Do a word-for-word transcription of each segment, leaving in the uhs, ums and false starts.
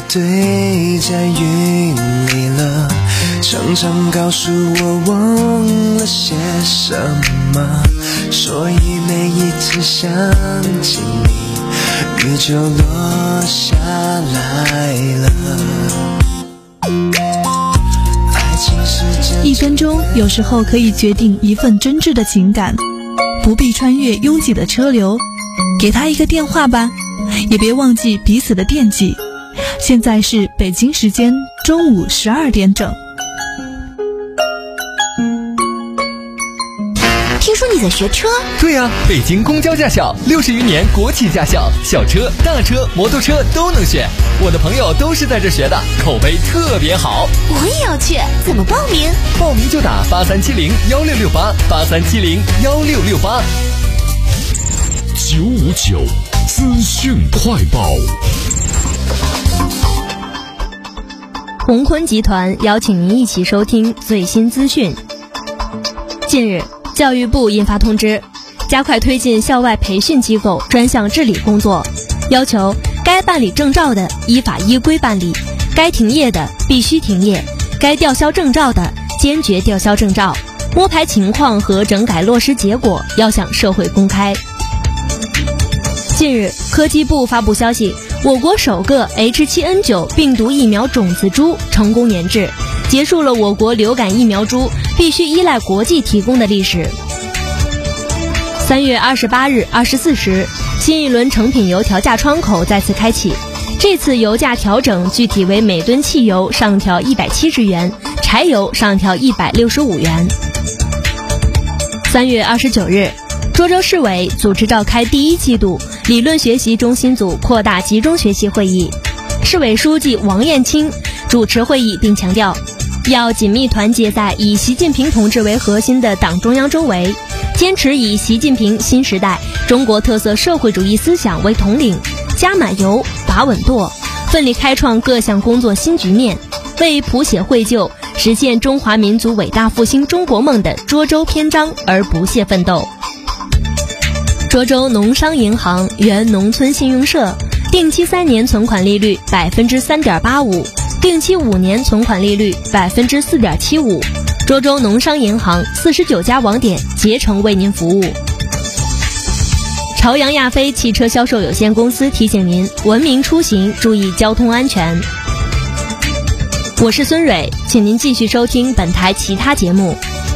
堆在云里了，常常告诉我忘了些什么，所以每一次想起你，雨就落下来了。 一分钟有时候可以决定一份真挚的情感，不必穿越拥挤的车流，给他一个电话吧，也别忘记彼此的惦记。现在是北京时间中午十二点整。 听说你在学车？ 对呀、啊，北京公交驾校六十余年国企驾校，小车、大车、摩托车都能选。我的朋友都是在这学的，口碑特别好。 我也要去，怎么报名？ 报名就打八三七零幺六六八，八三七零幺六六八。 九五九资讯快报。 鸿坤集团邀请您一起收听最新资讯。近日，教育部印发通知，加快推进校外培训机构专项治理工作，要求该办理证照的依法依规办理，该停业的必须停业，该吊销证照的坚决吊销证照，摸排情况和整改落实结果要向社会公开。近日，科技部发布消息，我国首个 H 七 N 九 病毒疫苗种子株成功研制，结束了我国流感疫苗株必须依赖国际提供的历史。三月二十八日二十四时，新一轮成品油调价窗口再次开启，这次油价调整具体为每吨汽油上调一百七十元，柴油上调一百六十五元。三月二十九日，涿州市委组织召开第一季度理论学习中心组扩大集中学习会议，市委书记王燕青主持会议并强调，要紧密团结在以习近平同志为核心的党中央周围，坚持以习近平新时代中国特色社会主义思想为统领，加满油，把稳舵，奋力开创各项工作新局面，为谱写绘就实现中华民族伟大复兴中国梦的涿州篇章而不懈奋斗。涿州农商银行原农村信用社定期三年存款利率百分之三点八五，定期五年存款利率百分之四点七五。涿州农商银行四十九家网点竭诚为您服务。朝阳亚飞汽车销售有限公司提醒您：文明出行，注意交通安全。我是孙蕊，请您继续收听本台其他节目。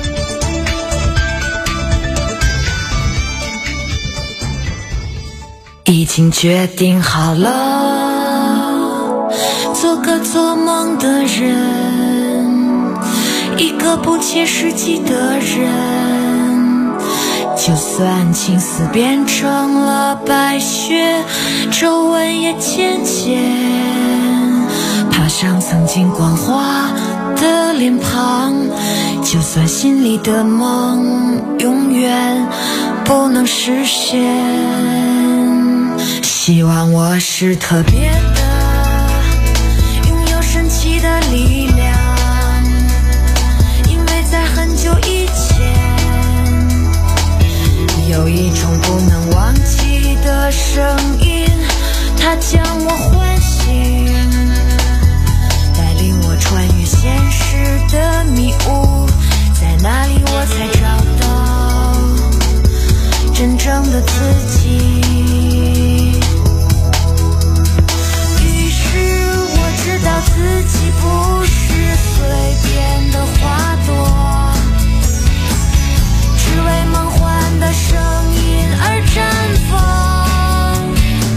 已经决定好了，做个做梦的人，一个不切实际的人，就算青丝变成了白雪，皱纹也渐渐爬上曾经光滑的脸庞，就算心里的梦永远不能实现。希望我是特别的，拥有神奇的力量，因为在很久以前，有一种不能忘记的声音，它将我唤醒，带领我穿越现实的迷雾，在那里我才找到真正的自己。知道自己不是随便的花朵，只为梦幻的声音而绽放。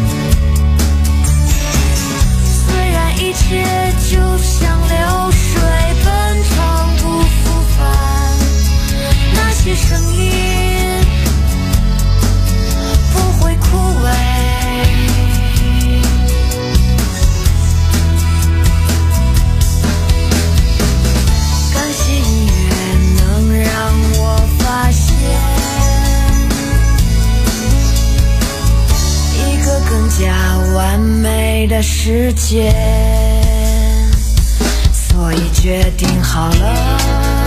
虽然一切就像流水奔腾不复返，那些声音不会枯萎。加完美的世界，所以决定好了，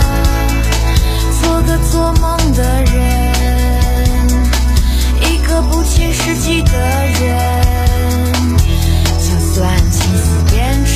做个做梦的人，一个不切实际的人，就算青丝变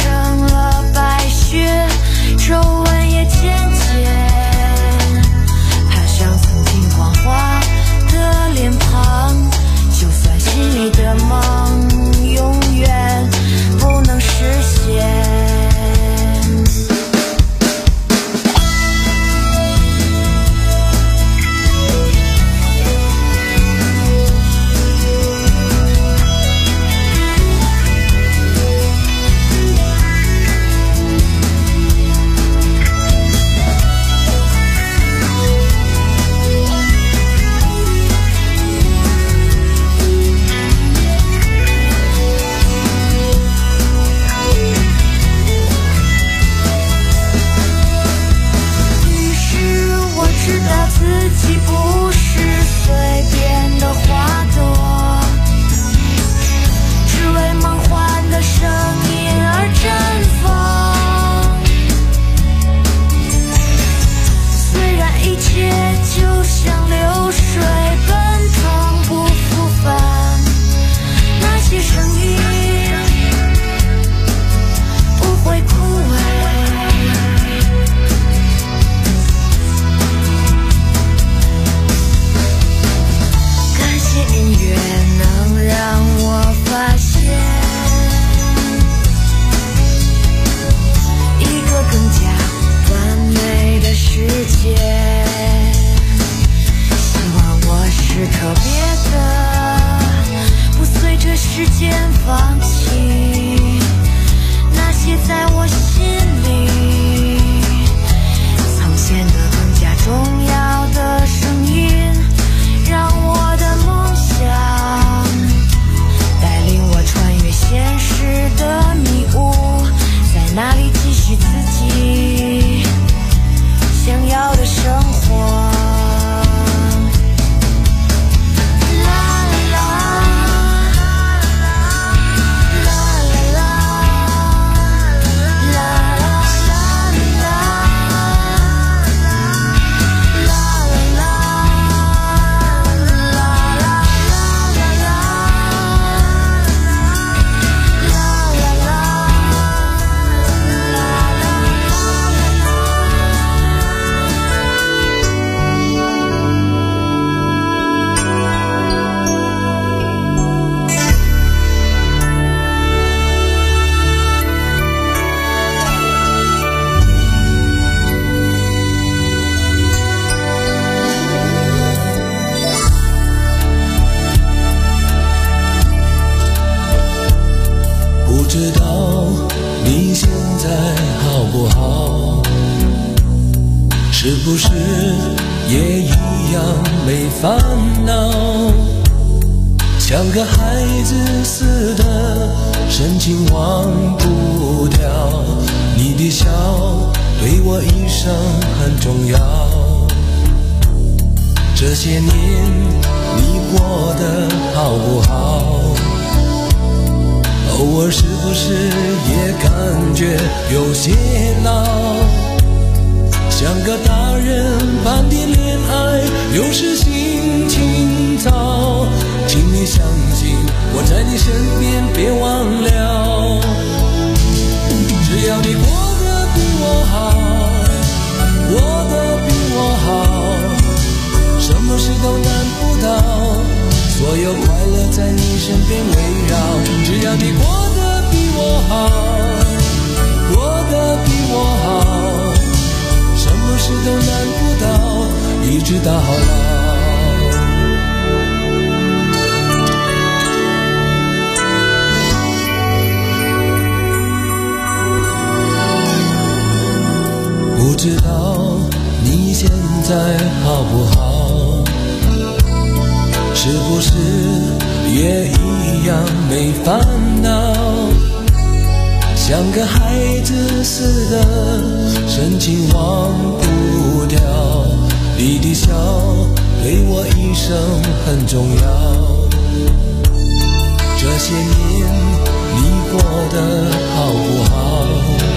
是不是也一样没烦恼？像个孩子似的深情忘不掉，你的笑对我一生很重要。这些年你过得好不好？偶尔是不是也感觉有些老？像个大人般的恋爱，有时心情糟。请你相信我在你身边，别忘了。只要你过得比我好，过得比我好，什么事都难不倒，所有快乐在你身边围绕。只要你过得比我好，过得比我好，什么事都难不倒，一直到老。不知道你现在好不好？是不是也一样没烦恼？像个孩子似的深情忘不掉，你的笑对我一生很重要。这些年你过得好不好？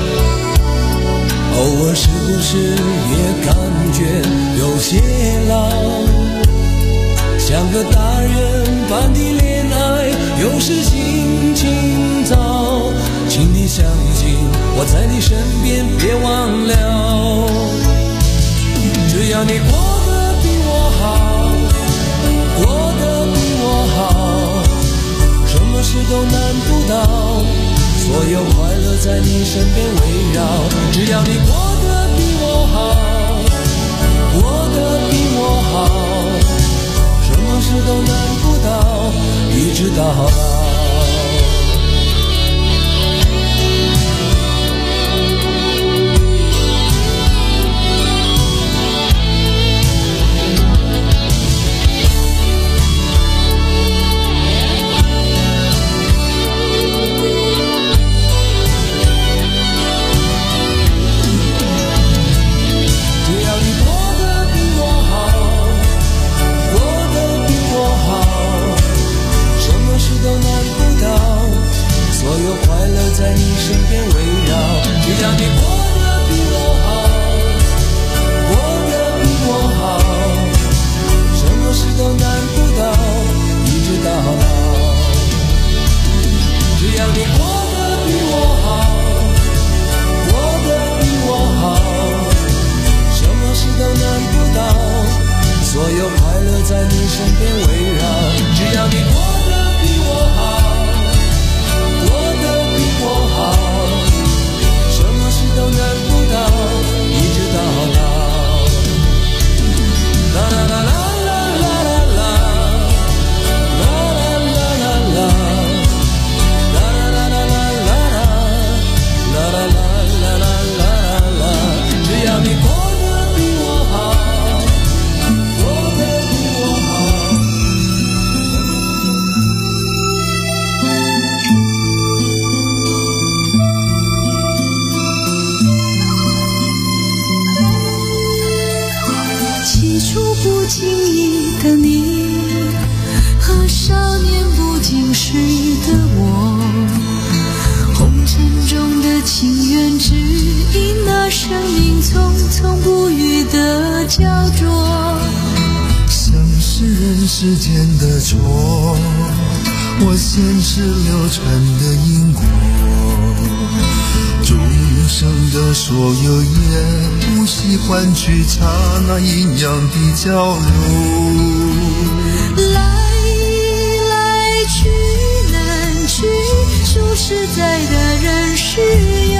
偶尔是不是也感觉有些老？像个大人般的恋爱，有时心情糟。请你相信我在你身边，别忘了。只要你过得比我好，过得比我好，什么事都难不倒，所有快乐在你身边围绕。只要你过得比我好，过得比我好，什么事都难不倒，一直到老。在你身边围绕，只要你过得比我好，过得比我好，什么事都难不倒，一直到老。只要你过得比我好，过得比我好，什么事都难不倒，所有快乐在你身边围绕。只要你过得比我好，什么事都难不倒，一直到老。啦啦啦啦啦啦啦，啦啦啦啦啦，啦啦啦啦啦啦，啦啦啦啦啦啦。只要你过得比我好，过得比我好。 不经意的你和少年不经事的我，红尘中的情缘只因那生命匆匆不语的焦灼， 像是人世间的错，我前世流传的因果，众生的所有也不惜换取刹那阴阳的交流。 来来去难去，说实在的人是要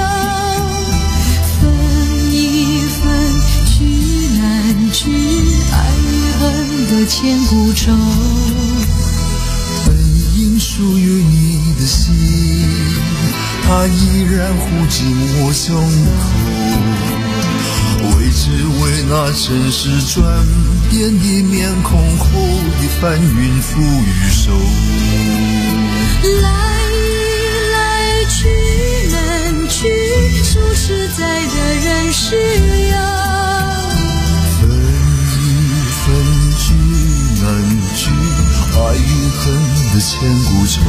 分一分，去难去，爱与恨的千古愁。 本应属于你的心，它依然护紧我胸口，为只为那真是转变的面孔后的翻云覆雨手。 来来去难去，说实在的人是有。 分分聚难聚，爱与恨的千古愁。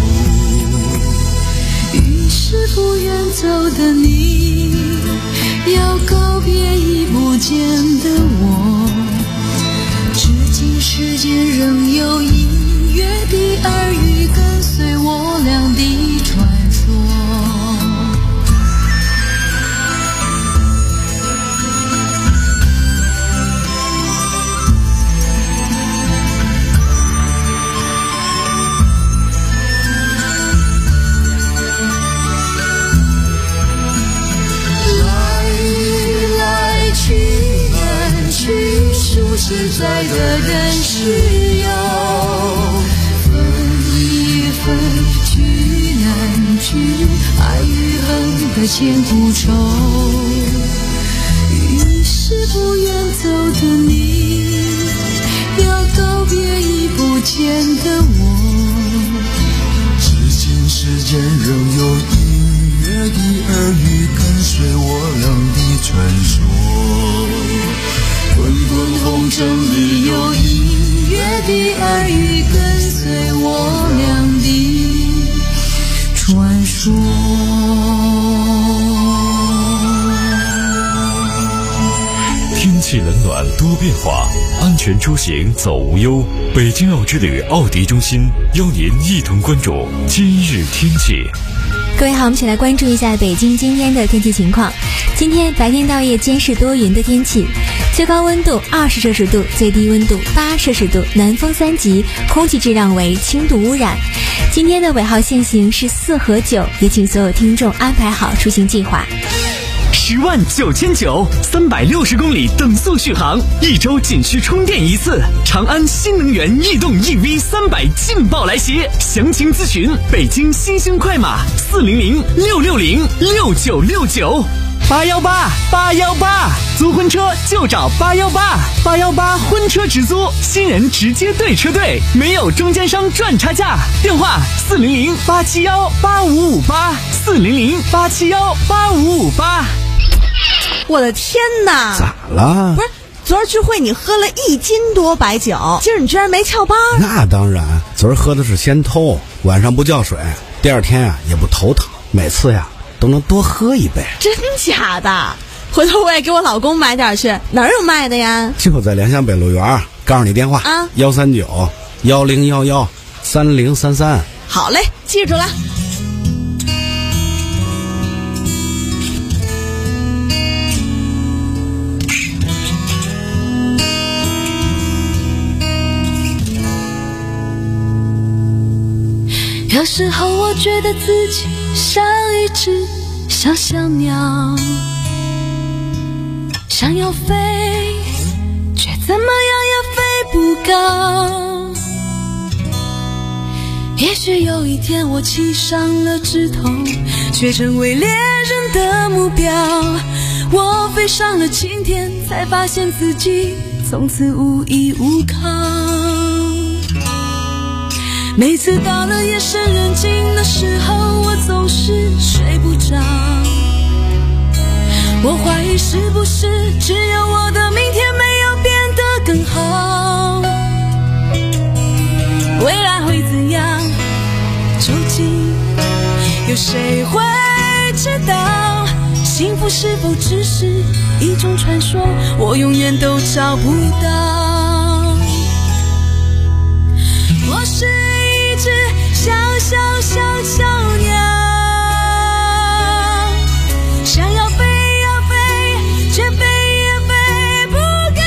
已是不愿走的你，要告别已不见的我。至今世间仍有隐约的耳语跟随我俩的传说。实在的人是有，分一分聚难聚，爱与恨的千古愁。于是不愿走的你，要告别已不见的我。 至今世间仍有隐约的耳语跟随我俩的传说。滚滚红尘里有隐约的耳语跟随我俩的传说。 天气冷暖多变化，安全出行走无忧。北京奥之旅奥迪中心邀您一同关注今日天气。 各位好，我们一起来关注一下北京今天的天气情况。今天白天到夜间是多云的天气，最高温度二十摄氏度，最低温度八摄氏度，南风三级，空气质量为轻度污染。今天的尾号限行是四和九，也请所有听众安排好出行计划。 十万九千九，三百六十公里等速续航，一周仅需充电一次。长安新能源逸动 E V 三百劲爆来袭，详情咨询北京新兴快马四零零六六零六九六九。八幺八八幺八，租婚车就找八幺八，八幺八婚车直租，新人直接对车队，没有中间商赚差价。电话四零零八七幺八五五八，四零零八七幺八五五八。 我的天哪！ 咋了？ 不是，昨儿聚会你喝了一斤多白酒，今儿你居然没翘班？ 那当然，昨儿喝的是先偷，晚上不叫水，第二天呀、啊、也不头疼，每次呀都能多喝一杯。 真假的？回头我也给我老公买点去，哪儿有卖的呀？ 就在联想北路园，告诉你电话啊，幺三九幺零幺幺三零三三。 好嘞，记住了。 有时候我觉得自己像一只小小鸟，想要飞，却怎么样也飞不高。也许有一天我栖上了枝头，却成为猎人的目标。我飞上了青天，才发现自己从此无依无靠。每次到了夜深人静的时候，我总是睡不着。我怀疑是不是只有我的明天没有变得更好。未来会怎样，究竟有谁会知道？幸福是否只是一种传说，我永远都找不到。我是一只小小小小鸟，想要飞呀飞，却飞也飞不高。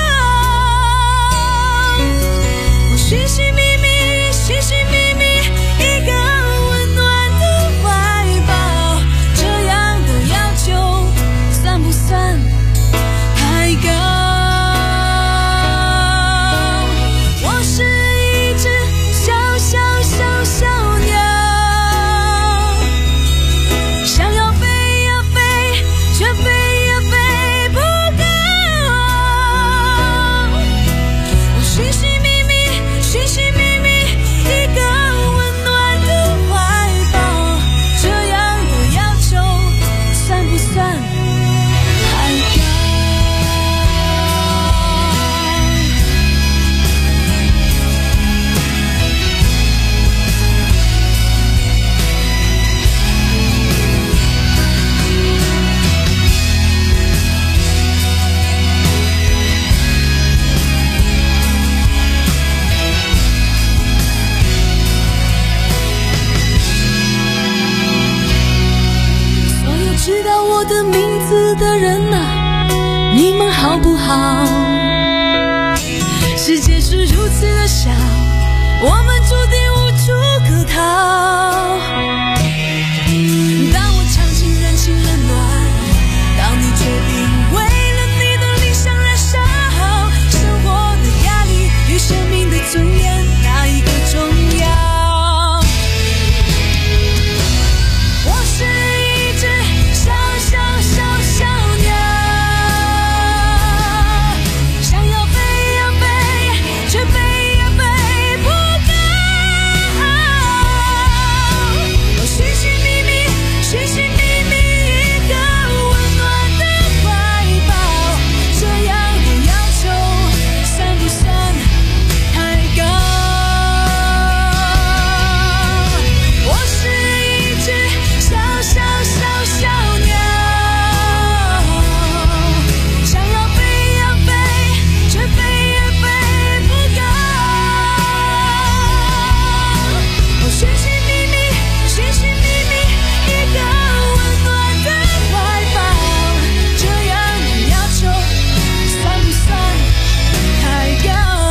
我寻寻觅觅，寻寻觅觅一个温暖的怀抱，这样的要求算不算太高？我是一只小小小小鸟， 好。世界是如此的小，我们注定无处可逃。当我尝尽人情冷暖，当你决定为了你的理想燃烧，生活的压力与生命的尊严，哪一个重要？我是一只小小小小鸟，想要飞呀飞，却飞呀飞不高。我寻寻觅觅，寻寻觅觅一个温暖的怀抱，这样的要求算不算太高？我是一只小小小小鸟，想要飞呀飞，却飞呀飞不高。我寻寻觅觅，寻寻觅觅一个温暖的怀抱，这样的要求算不算太高？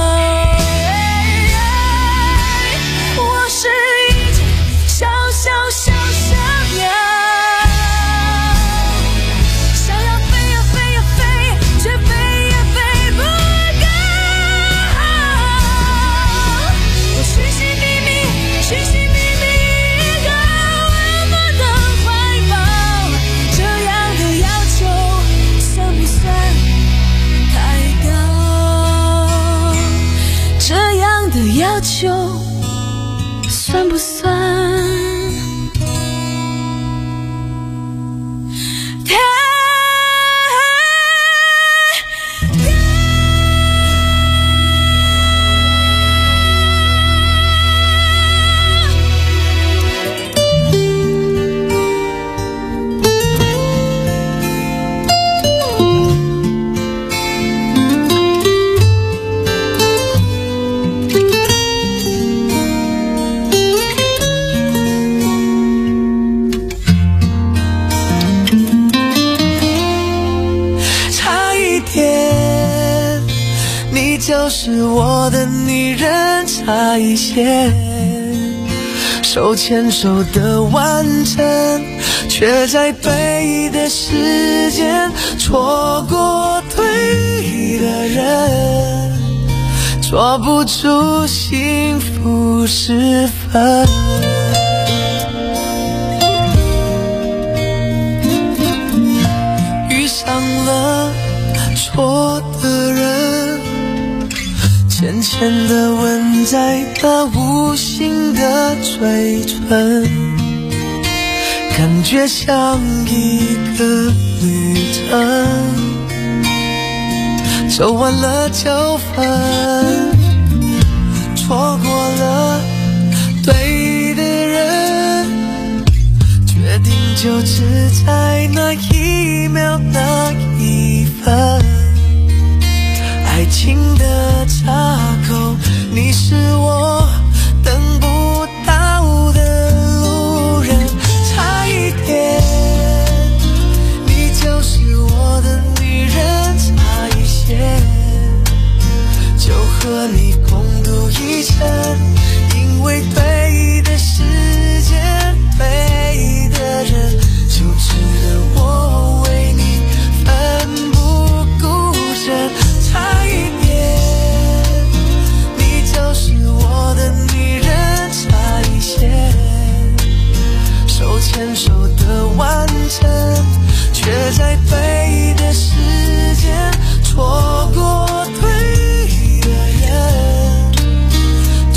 我是一只小小小小鸟，想要飞呀飞呀飞，却飞呀飞不高。我寻寻觅觅，寻寻觅觅一个温暖的怀抱，这样的要求算不算太高？这样的要求算不算太高？ 差一点，你就是我的女人，差一些，手牵手的完整，却在对的时间错过对的人，捉不住幸福时分。遇上了错的人，浅浅的吻在那无形的嘴唇，感觉像一个旅程，走完了就分，错过了对的人，决定就只在那一秒那一分，爱情的岔口，你是我等不到的路人，差一点，你就是我的女人，差一些，就和你共度一生，因为对的时间，对的人，就值得我为你奋不顾身，差一点，你就是我的女人，差一些，手牵手的完整，却在对的时间错过对的人，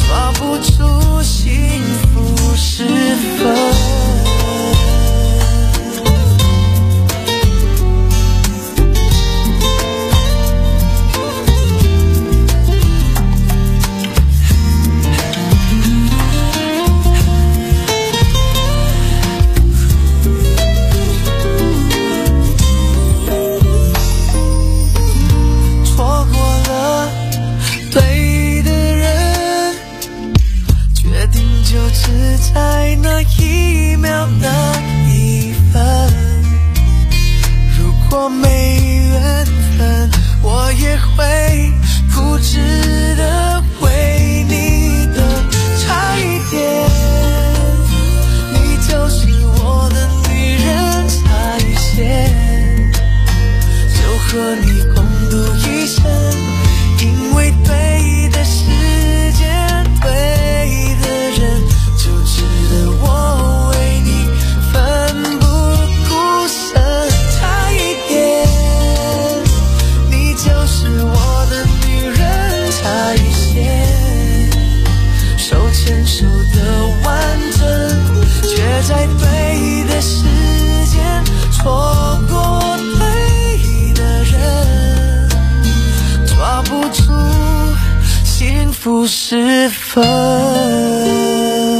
福时分。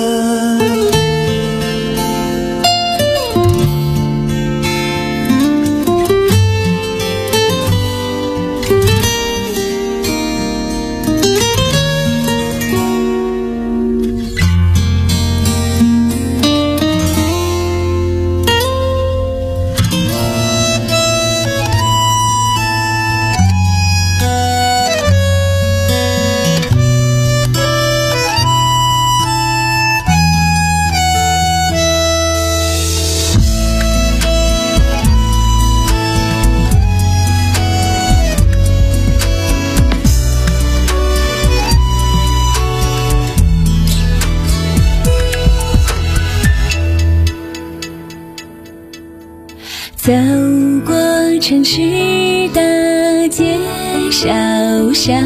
走过城市的街小巷，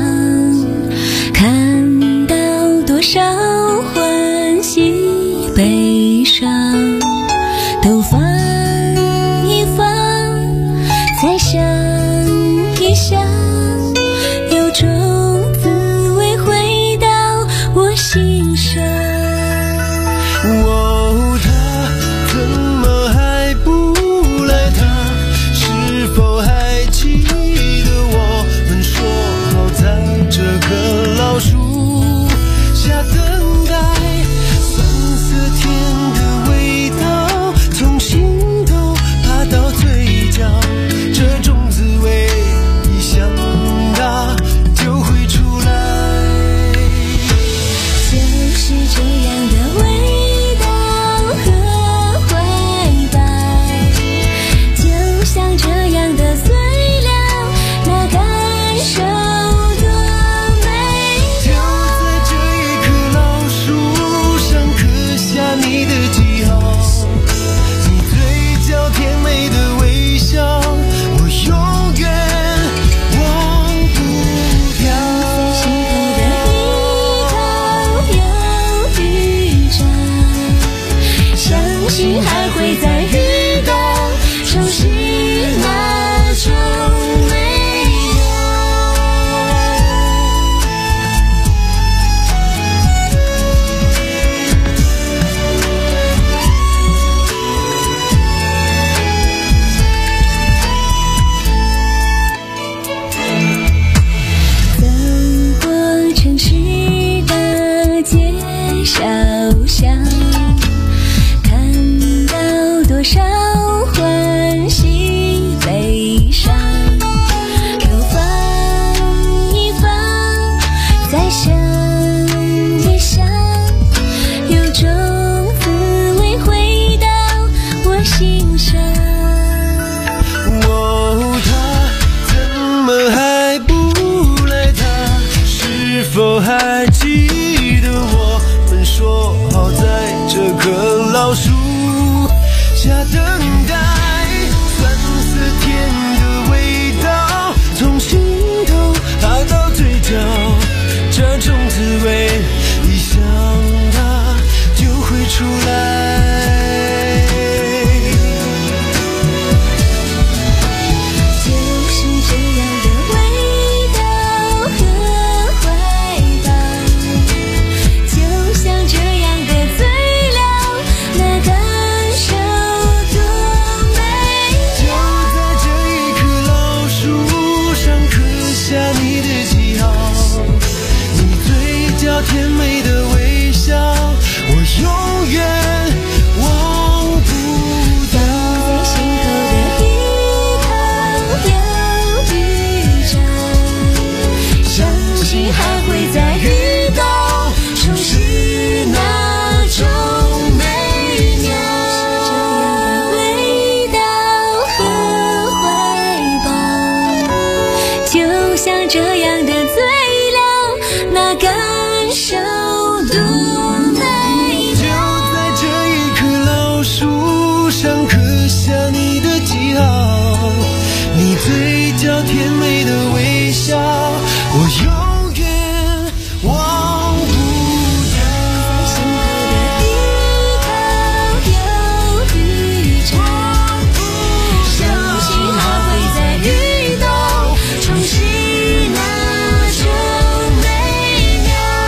看到多少欢喜悲伤，都放一放，再想一想，有种滋味回到我心上。 哦，他怎么还不来？他是否还记得我们说好在这棵老树下等待？酸涩甜的味道从心头爬到嘴角，这种滋味一想它就会出来。 就是这样的味道和怀抱，就像这样的最亮，那感受多美就在这一棵老树上刻下你的记号，你嘴角甜美的微笑，我永远忘不掉。 心头的一头有雨涨，相信还会再遇到，熟悉那种美走过城市的街小巷，看到多少欢喜悲伤，都放一放，再想一想，有种滋味回到我心上。 哦，他怎么还不来？他是否还记得我们说好在这棵老树下等待？酸涩甜的味道从心头爬到嘴角，这种滋味一想它就会出来。 就是这样的味道和怀抱，就像这样的最亮，那感受多美就在这一棵老树上刻下你的记号，你嘴角甜美的微笑，我永远忘不掉。 在心头的一头有雨涨，相信还会再遇到，熟悉那种美妙。这样的味道和怀抱，就像这样的最亮，那感受多美就在这一棵老树上刻下你的记号，你嘴角甜美的微笑，我永远忘不掉。 在心头的一头有雨涨，相信还会再遇到，重拾那种美妙。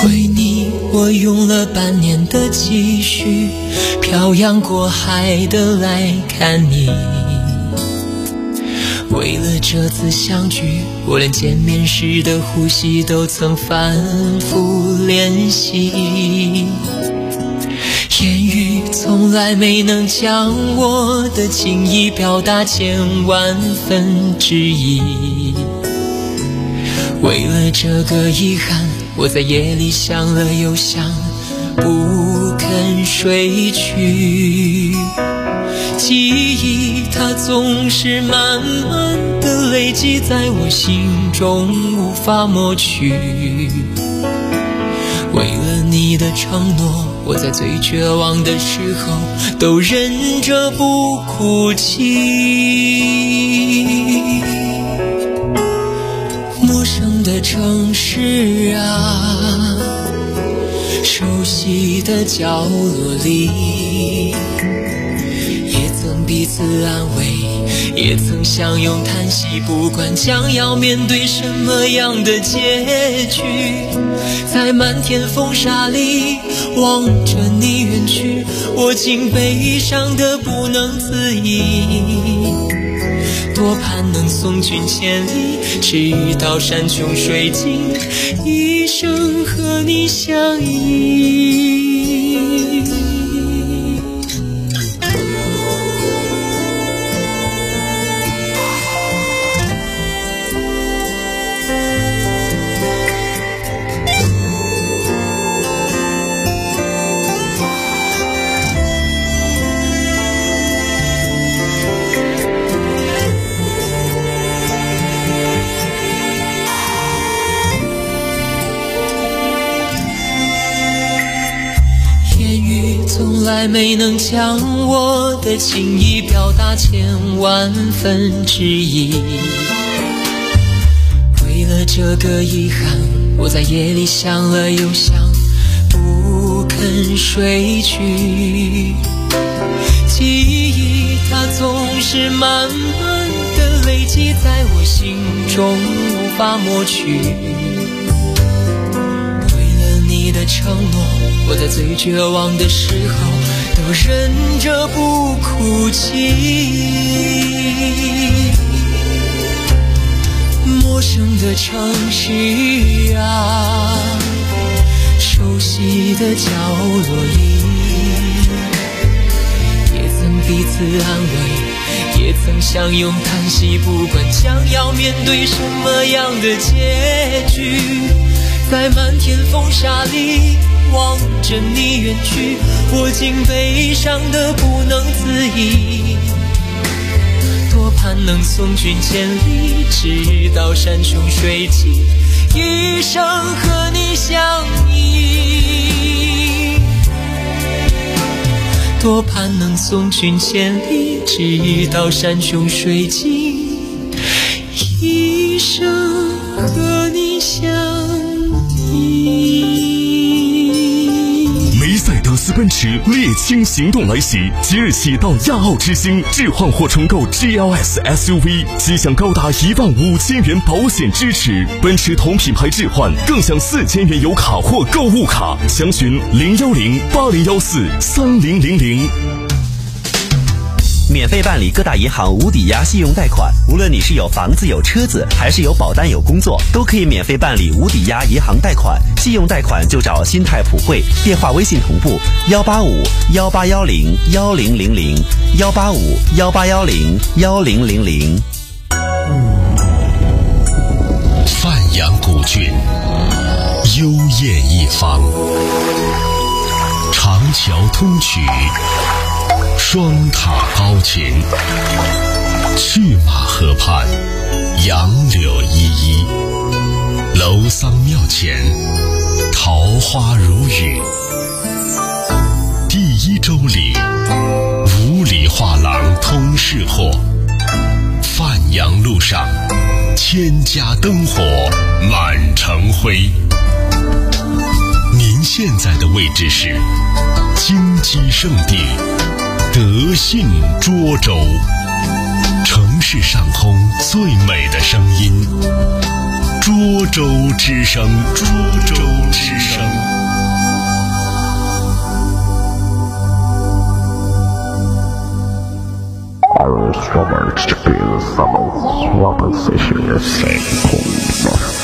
为你我用了半年的积蓄，漂洋过海的来看你。为了这次相聚，我连见面时的呼吸都曾反复练习。言语从来没能将我的情意表达千万分之一。为了这个遗憾，我在夜里想了又想，不肯睡去。记忆它总是慢慢地累积在我心中，无法抹去。为了你的承诺，我在最绝望的时候都忍着不哭泣。陌生的城市啊，熟悉的角落里，也曾彼此安慰，也曾相拥叹息，不管将要面对什么样的结局，在漫天风沙里望着你远去，我竟悲伤得不能自已。多盼能送君千里，直到山穷水尽，一生和你相依。从来没能将我的情意表达千万分之一。为了这个遗憾，我在夜里想了又想，不肯睡去。记忆它总是慢慢地累积在我心中，无法抹去。你的承诺，我在最绝望的时候都忍着不哭泣。陌生的城市啊，熟悉的角落里，也曾彼此安慰，也曾相拥叹息，不管将要面对什么样的结局，在漫天风沙里望着你远去，我竟悲伤得不能自已。多盼能送君千里，直到山穷水尽，一生和你相依。多盼能送君千里，直到山穷水尽，一生和你相依。 梅赛德斯奔驰猎青行动来袭，即日起到亚奥之星置换或重购 G L S S U V， 即享高达一万五千元保险支持。奔驰同品牌置换更享四千元油卡或购物卡，详询零幺零八零幺四三零零零。 免费办理各大银行无抵押信用贷款，无论你是有房子有车子，还是有保单有工作，都可以免费办理无抵押银行贷款。信用贷款就找新泰普惠，电话微信同步幺八五幺八幺零幺零零零幺八五幺八幺零幺零零零。 范阳古郡，幽艳一方，长桥通衢，双塔高琴，去马河畔，杨柳依依，楼桑庙前，桃花如雨。第一周里，五里画廊通市货，范阳路上，千家灯火满城灰。您现在的位置是金鸡圣地德信涿州，城市上空最美的声音，涿州之声，涿州之声。 我们随时也谁空了。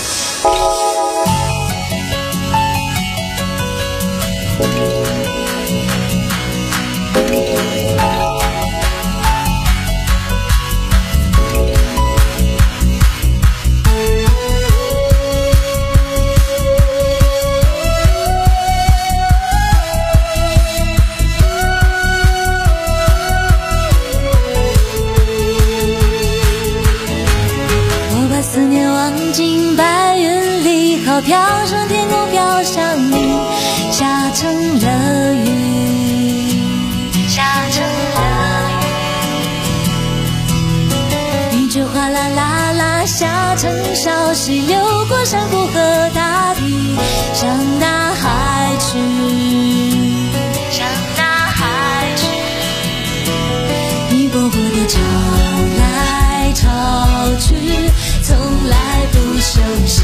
飘上天空，飘向你，下成了雨，下成了雨。一句哗啦啦啦，下成小溪，流过山谷和大地，向大海去，向大海去。一波波的潮来潮去，从来不休息。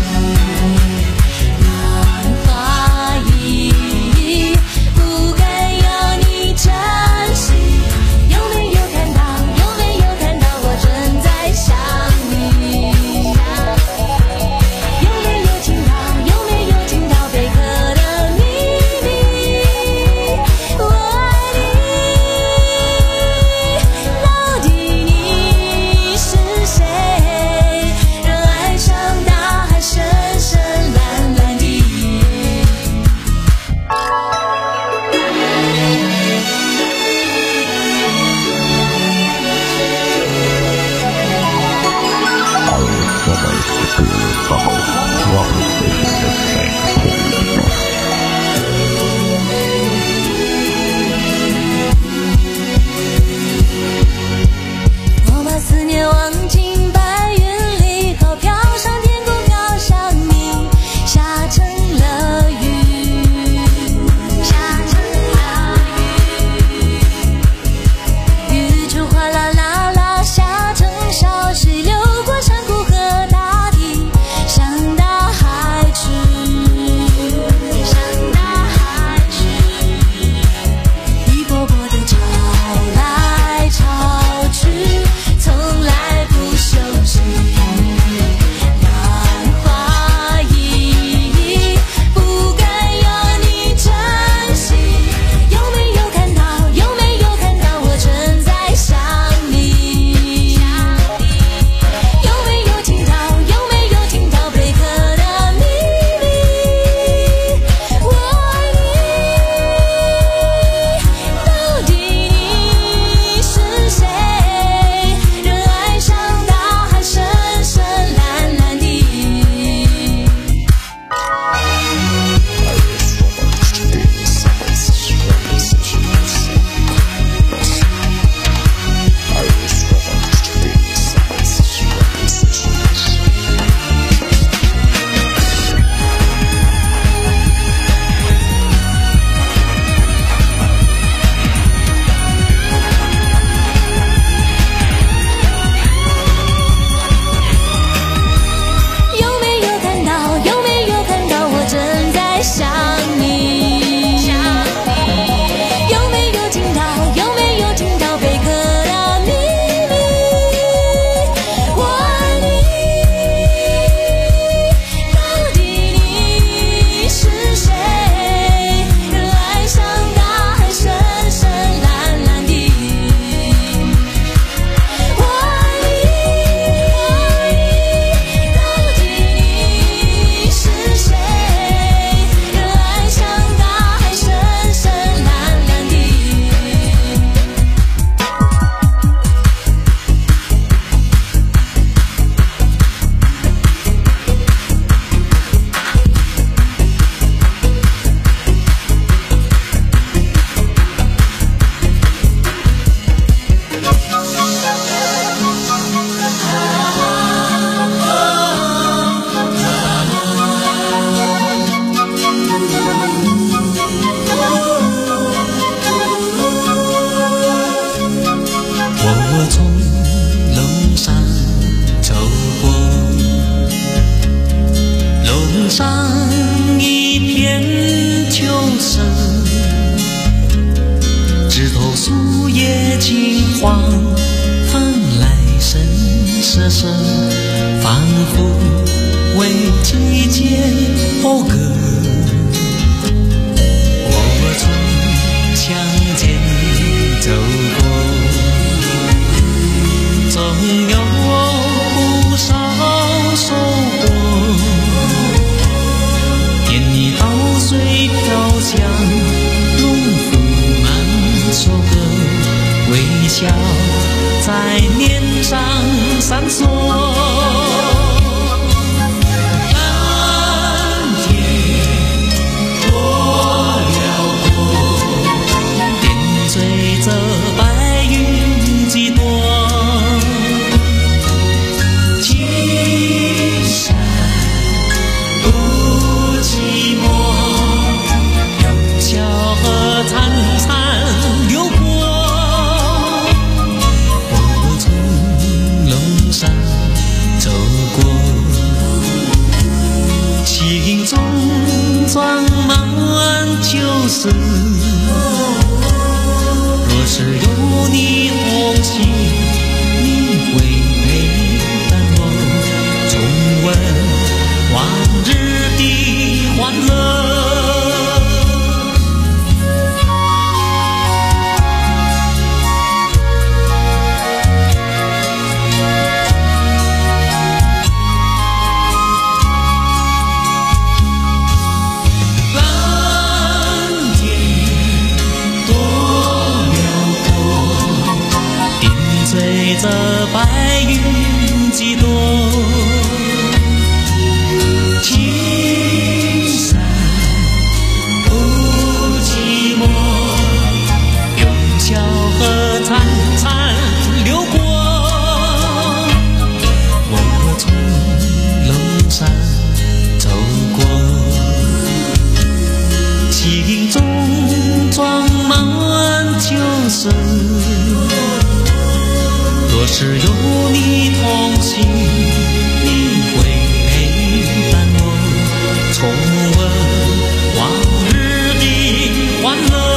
瑟瑟，仿佛为追见讴歌。我从乡间走过，总有不少收获。田里稻穗飘香，农夫们收割，微笑在脸上闪烁。蓝天多辽阔，点缀着白云几朵。青山不寂寞，有小河潺潺流过。我从龙山走过，心中装满旧事。若是有你同行，你会陪伴我重温往日的欢乐。随着白云几朵，青山不寂寞，有小河潺潺流过。我从龙山走过，心中装满旧事。若是有你同行，你会陪伴我重温往日的欢乐。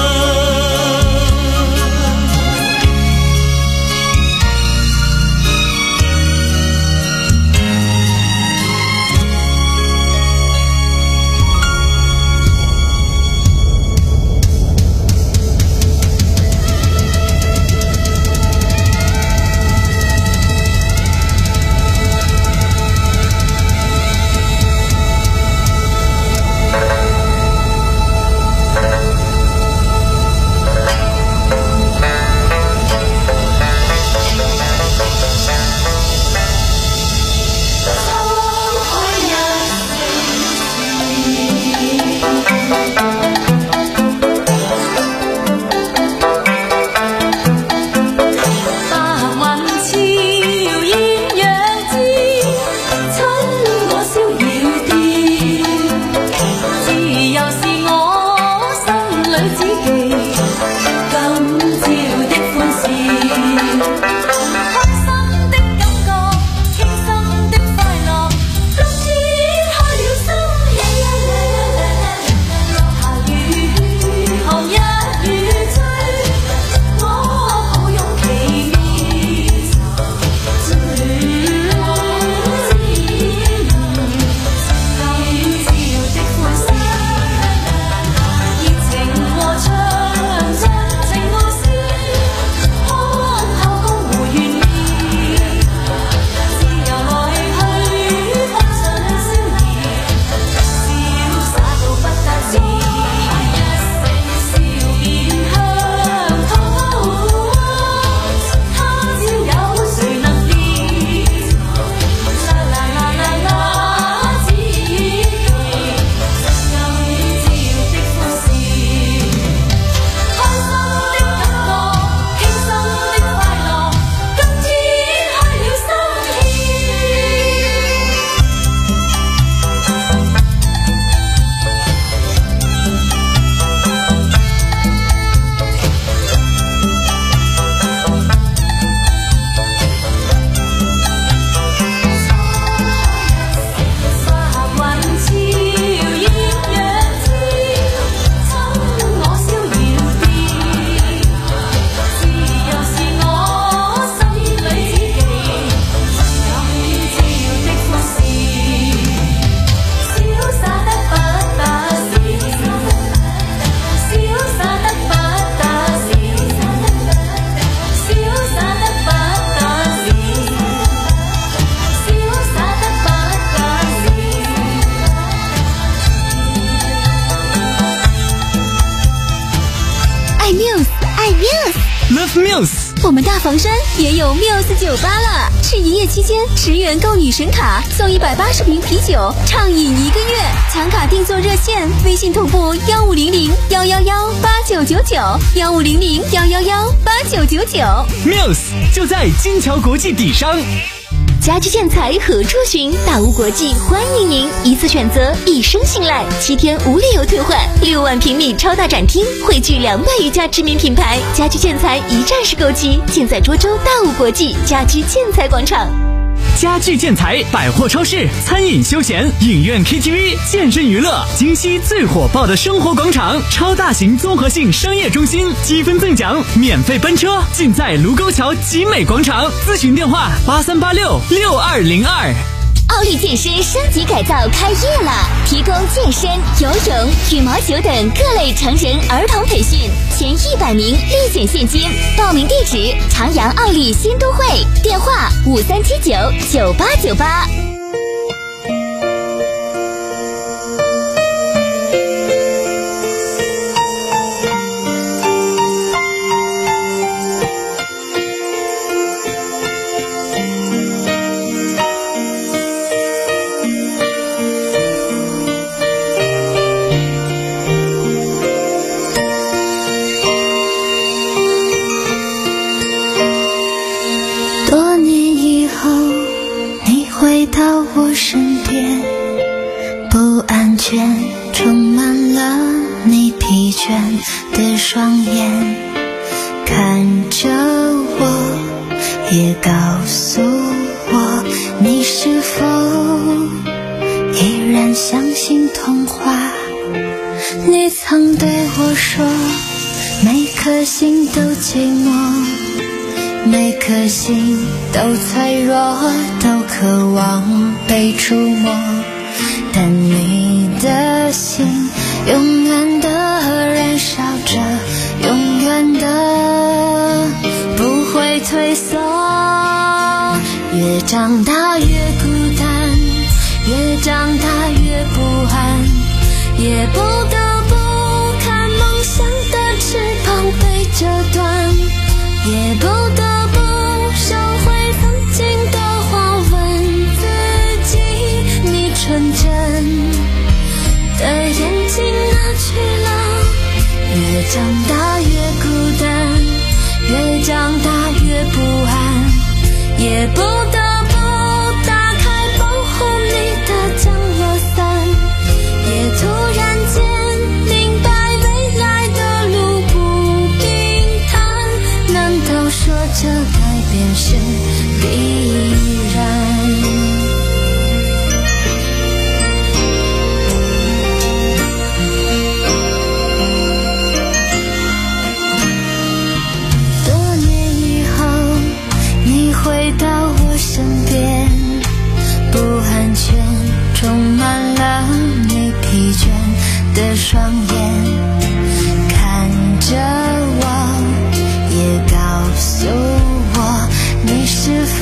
Love Muse。 我们大房山也有 Muse 酒吧了，是营业期间十元购女神卡送一百八十瓶啤酒，畅饮一个月。抢卡订座热线：微信同步幺五零零幺幺幺八九九九幺五零零幺幺幺八九九九。 Muse 就在金桥国际底商。 家居建材何处寻？大屋国际欢迎您，一次选择，一生信赖，七天无理由退换。六万平米超大展厅，汇聚两百余家知名品牌，家居建材一站式购齐，尽在涿州大屋国际家居建材广场。 家具建材、百货超市、餐饮休闲、影院 K T V、健身娱乐，京西最火爆的生活广场，超大型综合性商业中心，积分赠奖，免费班车，尽在卢沟桥集美广场。咨询电话：八三八六六二零二。 奥利健身升级改造开业了，提供健身、游泳、羽毛球等各类成人儿童培训，前一百名立减现金。报名地址：长阳奥利新都会，电话五三七九九八九八。 到我身边，不安全充满了你疲倦的双眼，看着我，也告诉我，你是否依然相信童话？你曾对我说，每颗心都寂寞，每颗心都脆弱，都渴望被触摸，但你的心永远的燃烧着，永远的不会退缩。越长大越孤单，越长大越不安，也不得不看梦想的翅膀被折断，也不得纯真的眼睛拿去了。越长大越孤单，越长大越不安，也不得不打开保护你的降落伞，也突然间明白未来的路不平坦，难道说这改变是必然？回到我身边，不安全充满了你疲倦的双眼，看着我，也告诉我，你是否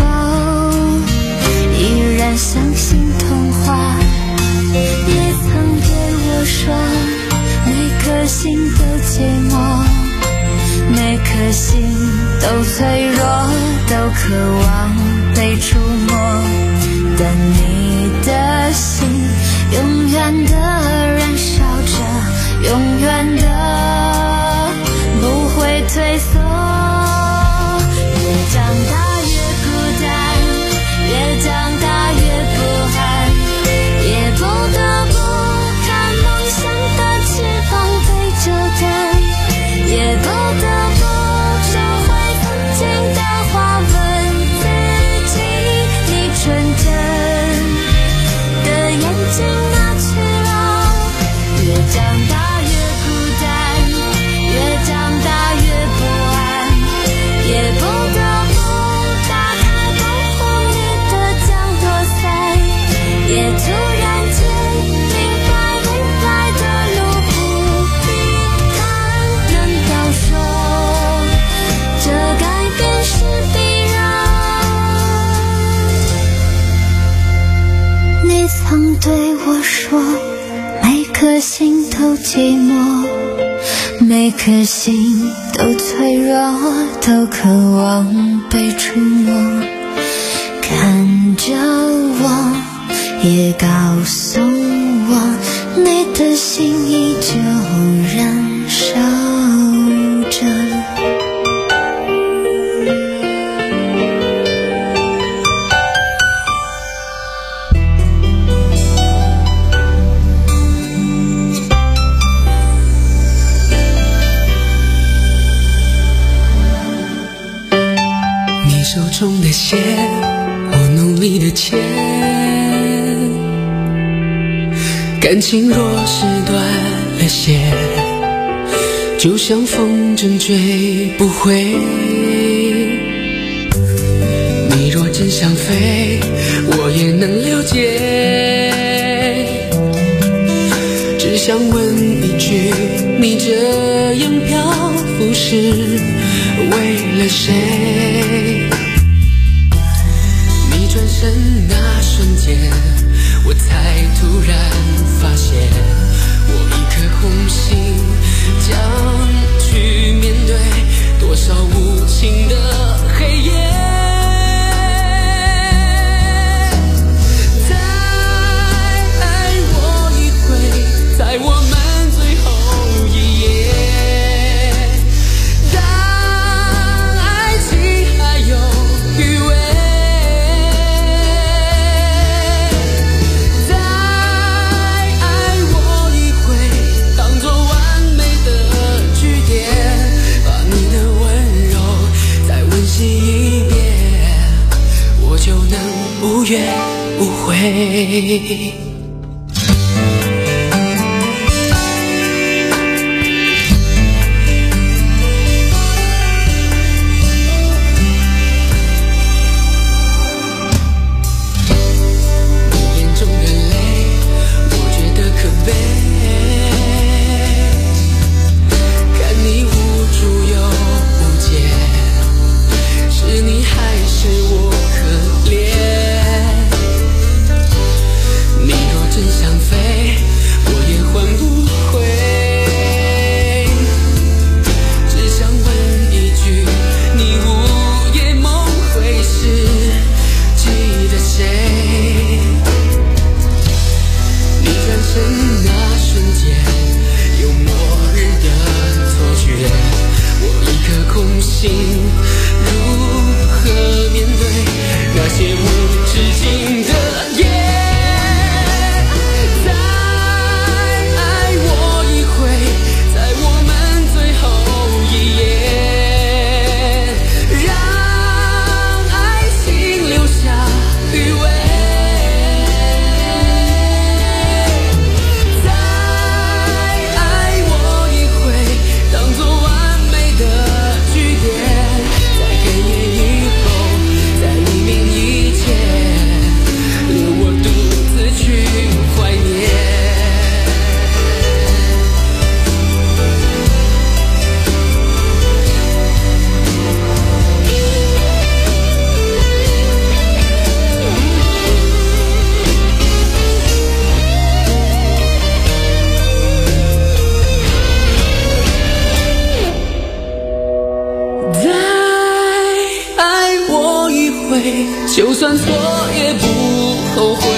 依然相信童话？也曾对我说，每颗心都寂寞，每颗心都脆弱，都渴望被触摸，但你的心永远的燃烧着，永远的不会退缩。越长大越孤单，越长大越不安，也不得不看梦想的翅膀被折断，也不得不收回曾经的话，问自己，你纯真的眼睛哪去了？越长大越孤单，越长大越不安，也不得不打开保护你的降落伞，也突然间明白未来的路不平坦，难道说这改变是必然？你曾对我说，每颗心都寂寞，每颗心都都脆弱，都渴望被触摸，看着我，也告诉我，你的心依旧燃烧着。 手中的线，我努力的牵，感情若是断了线，就像风筝追不回。你若真想飞，我也能了解，只想问一句，你这样漂浮是为了谁？转身那瞬间，我才突然发现，我一颗红心将去面对多少无情的黑夜。再爱我一回，在我们最后一夜，当爱情还有余味，无怨无悔。就算错也不后悔，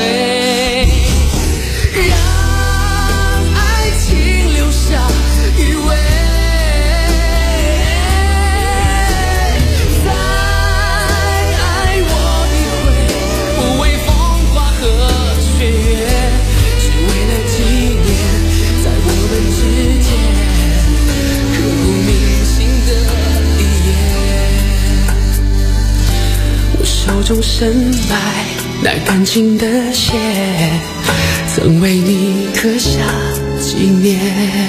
让爱情留下余味，再爱我一回，不为风华和雪月，只为了纪念在我们之间刻骨铭心的一页。我手中深埋那感情的线，曾为你刻下纪念。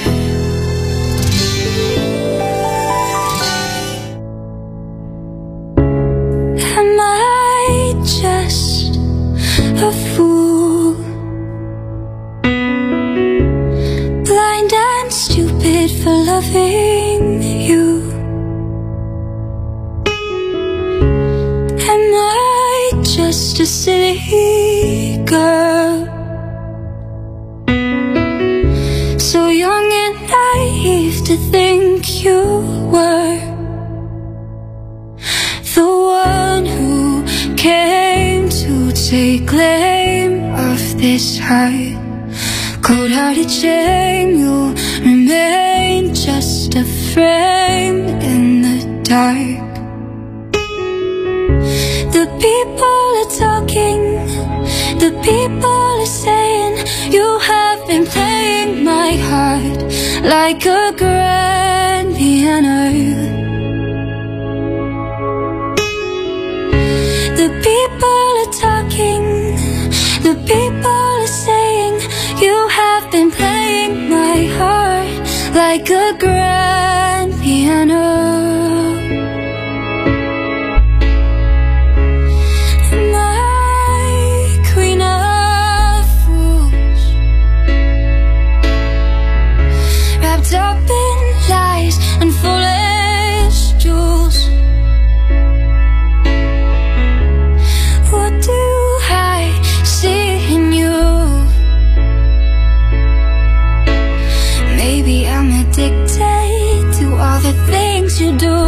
Am I just a fool, blind and stupid for loving you? Am I just a silly girl, so young and naive to think you were the one who came to take claim of this heart. Cold-hearted shame, you'll remain just a frame in the dark. The people are talking, the people are saying you have been playing my heart like a grand piano. The people are talking, the people are saying you have been playing my heart like a grand piano. Up in lies and foolish jewels. What do I see in you? Maybe I'm addicted to all the things you do.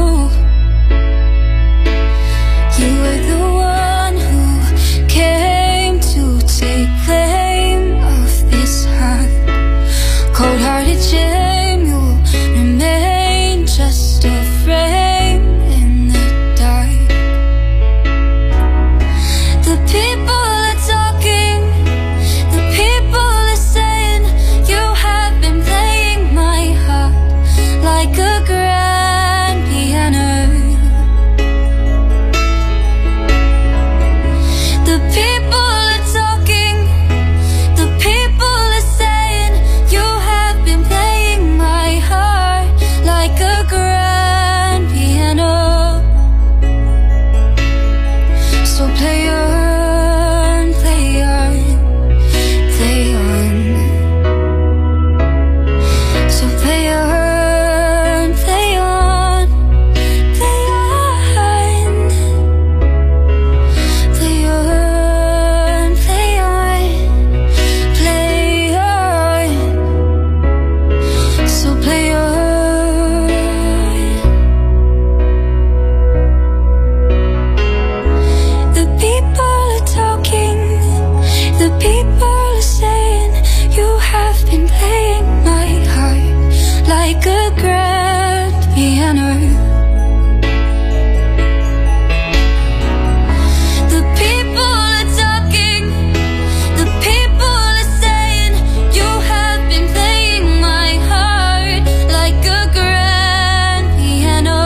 You were the one who came to take claim of this heart. Cold-hearted shame, just a frame in the dark. The people are talking, the people are saying you have been playing my heart like a grand piano. The people are talking, the people are saying you have been playing my heart like a grand piano. So play on, play on, play on. So play on, play on, play on. Play on, play on, play on. So play on. Like a grand piano. The people are talking, the people are saying you have been playing my heart like a grand piano.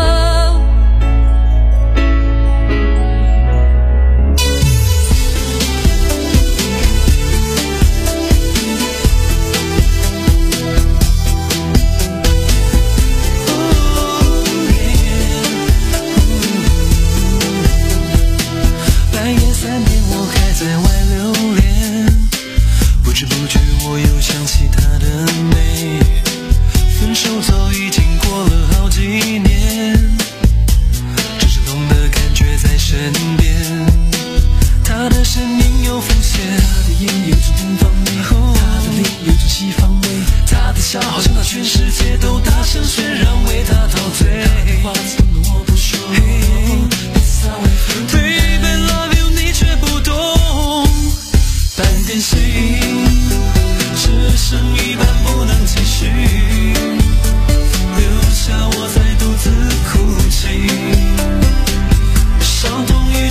好像把全世界都大声宣